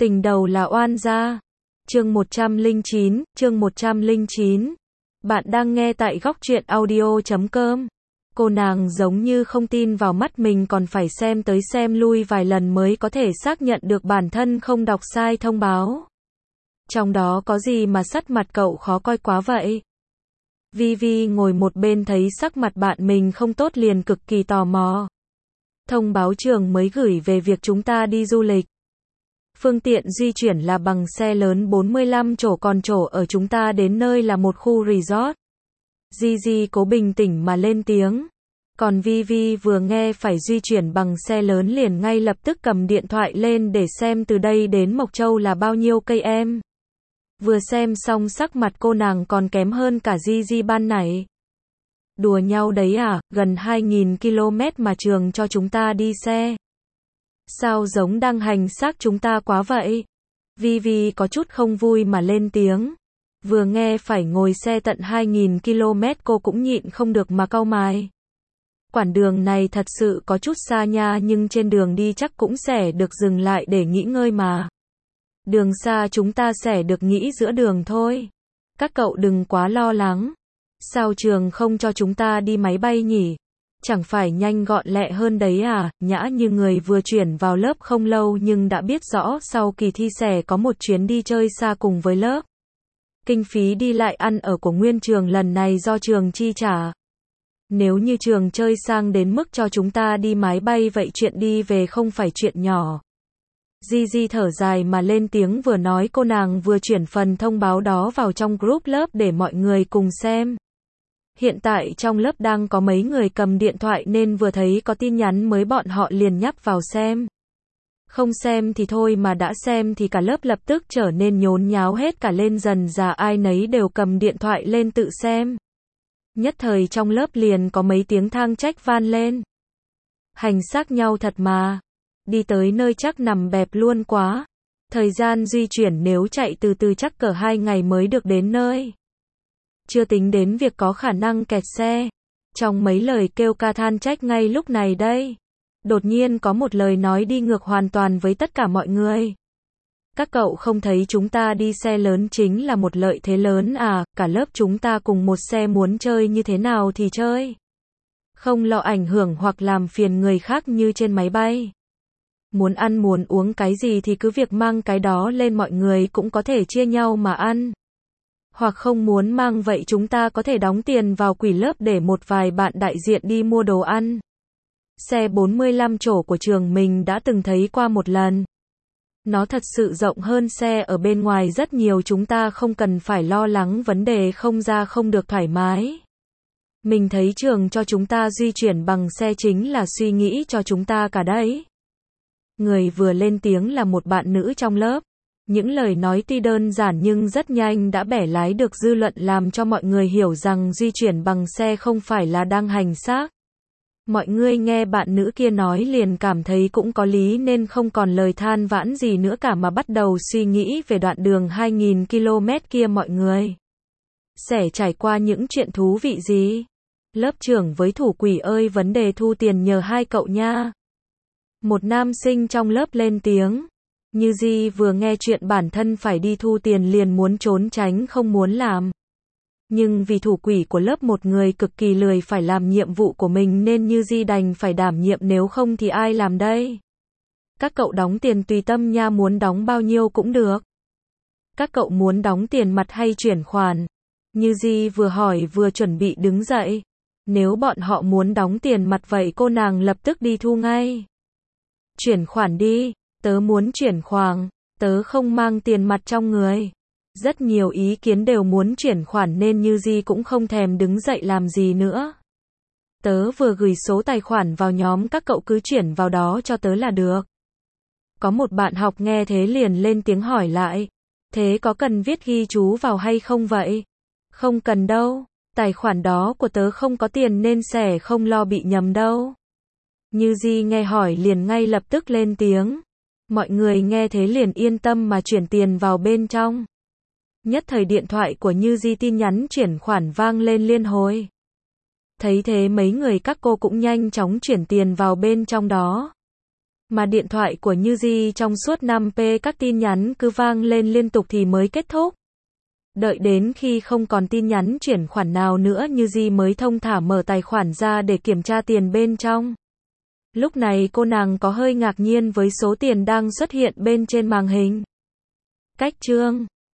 Tình đầu là oan gia. Chương 109. Bạn đang nghe tại góc truyện audio.com. Cô nàng giống như không tin vào mắt mình, còn phải xem tới xem lui vài lần mới có thể xác nhận được bản thân không đọc sai thông báo. Trong đó có gì mà sắc mặt cậu khó coi quá vậy? Vivi ngồi một bên thấy sắc mặt bạn mình không tốt liền cực kỳ tò mò. Thông báo trường mới gửi về việc chúng ta đi du lịch. Phương tiện di chuyển là bằng xe lớn 45 chỗ, còn chỗ ở chúng ta đến nơi là một khu resort. Gigi cố bình tĩnh mà lên tiếng. Còn Vivi vừa nghe phải di chuyển bằng xe lớn liền ngay lập tức cầm điện thoại lên để xem từ đây đến Mộc Châu là bao nhiêu cây em. Vừa xem xong sắc mặt cô nàng còn kém hơn cả Gigi ban nãy. Đùa nhau đấy à, gần 2.000 km mà trường cho chúng ta đi xe. Sao giống đang hành xác chúng ta quá vậy? Vivi có chút không vui mà lên tiếng. Vừa nghe phải ngồi xe tận 2.000 km cô cũng nhịn không được mà cau mày. Quãng đường này thật sự có chút xa nha, nhưng trên đường đi chắc cũng sẽ được dừng lại để nghỉ ngơi mà. Đường xa chúng ta sẽ được nghỉ giữa đường thôi. Các cậu đừng quá lo lắng. Sao trường không cho chúng ta đi máy bay nhỉ? Chẳng phải nhanh gọn lẹ hơn đấy à? Nhã như người vừa chuyển vào lớp không lâu nhưng đã biết rõ sau kỳ thi sẽ có một chuyến đi chơi xa cùng với lớp. Kinh phí đi lại ăn ở của nguyên trường lần này do trường chi trả. Nếu như trường chơi sang đến mức cho chúng ta đi máy bay vậy chuyện đi về không phải chuyện nhỏ. Gigi thở dài mà lên tiếng, vừa nói cô nàng vừa chuyển phần thông báo đó vào trong group lớp để mọi người cùng xem. Hiện tại trong lớp đang có mấy người cầm điện thoại nên vừa thấy có tin nhắn mới bọn họ liền nhấp vào xem. Không xem thì thôi mà đã xem thì cả lớp lập tức trở nên nhốn nháo hết cả lên, dần dà ai nấy đều cầm điện thoại lên tự xem. Nhất thời trong lớp liền có mấy tiếng than trách van lên. Hành xác nhau thật mà. Đi tới nơi chắc nằm bẹp luôn quá. Thời gian di chuyển nếu chạy từ từ chắc cỡ 2 ngày mới được đến nơi. Chưa tính đến việc có khả năng kẹt xe. Trong mấy lời kêu ca than trách ngay lúc này đây, đột nhiên có một lời nói đi ngược hoàn toàn với tất cả mọi người. Các cậu không thấy chúng ta đi xe lớn chính là một lợi thế lớn à? Cả lớp chúng ta cùng một xe, muốn chơi như thế nào thì chơi. Không lo ảnh hưởng hoặc làm phiền người khác như trên máy bay. Muốn ăn muốn uống cái gì thì cứ việc mang cái đó lên, mọi người cũng có thể chia nhau mà ăn. Hoặc không muốn mang vậy chúng ta có thể đóng tiền vào quỹ lớp để một vài bạn đại diện đi mua đồ ăn. Xe 45 chỗ của trường mình đã từng thấy qua một lần. Nó thật sự rộng hơn xe ở bên ngoài rất nhiều, chúng ta không cần phải lo lắng vấn đề không ra không được thoải mái. Mình thấy trường cho chúng ta di chuyển bằng xe chính là suy nghĩ cho chúng ta cả đấy. Người vừa lên tiếng là một bạn nữ trong lớp. Những lời nói tuy đơn giản nhưng rất nhanh đã bẻ lái được dư luận, làm cho mọi người hiểu rằng di chuyển bằng xe không phải là đang hành xác. Mọi người nghe bạn nữ kia nói liền cảm thấy cũng có lý nên không còn lời than vãn gì nữa cả mà bắt đầu suy nghĩ về đoạn đường 2.000 km kia mọi người sẽ trải qua những chuyện thú vị gì. Lớp trưởng với thủ quỹ ơi, vấn đề thu tiền nhờ hai cậu nha. Một nam sinh trong lớp lên tiếng. Như Di vừa nghe chuyện bản thân phải đi thu tiền liền muốn trốn tránh không muốn làm. Nhưng vì thủ quỹ của lớp một người cực kỳ lười phải làm nhiệm vụ của mình nên Như Di đành phải đảm nhiệm, nếu không thì ai làm đây. Các cậu đóng tiền tùy tâm nha, muốn đóng bao nhiêu cũng được. Các cậu muốn đóng tiền mặt hay chuyển khoản? Như Di vừa hỏi vừa chuẩn bị đứng dậy. Nếu bọn họ muốn đóng tiền mặt vậy cô nàng lập tức đi thu ngay. Chuyển khoản đi. Tớ muốn chuyển khoản, tớ không mang tiền mặt trong người. Rất nhiều ý kiến đều muốn chuyển khoản nên Như Di cũng không thèm đứng dậy làm gì nữa. Tớ vừa gửi số tài khoản vào nhóm, các cậu cứ chuyển vào đó cho tớ là được. Có một bạn học nghe thế liền lên tiếng hỏi lại. Thế có cần viết ghi chú vào hay không vậy? Không cần đâu, tài khoản đó của tớ không có tiền nên sẽ không lo bị nhầm đâu. Như Di nghe hỏi liền ngay lập tức lên tiếng. Mọi người nghe thế liền yên tâm mà chuyển tiền vào bên trong. Nhất thời điện thoại của Như Di tin nhắn chuyển khoản vang lên liên hồi. Thấy thế mấy người các cô cũng nhanh chóng chuyển tiền vào bên trong đó. Mà điện thoại của Như Di trong suốt 5p các tin nhắn cứ vang lên liên tục thì mới kết thúc. Đợi đến khi không còn tin nhắn chuyển khoản nào nữa Như Di mới thông thả mở tài khoản ra để kiểm tra tiền bên trong. Lúc này cô nàng có hơi ngạc nhiên với số tiền đang xuất hiện bên trên màn hình. Cách chương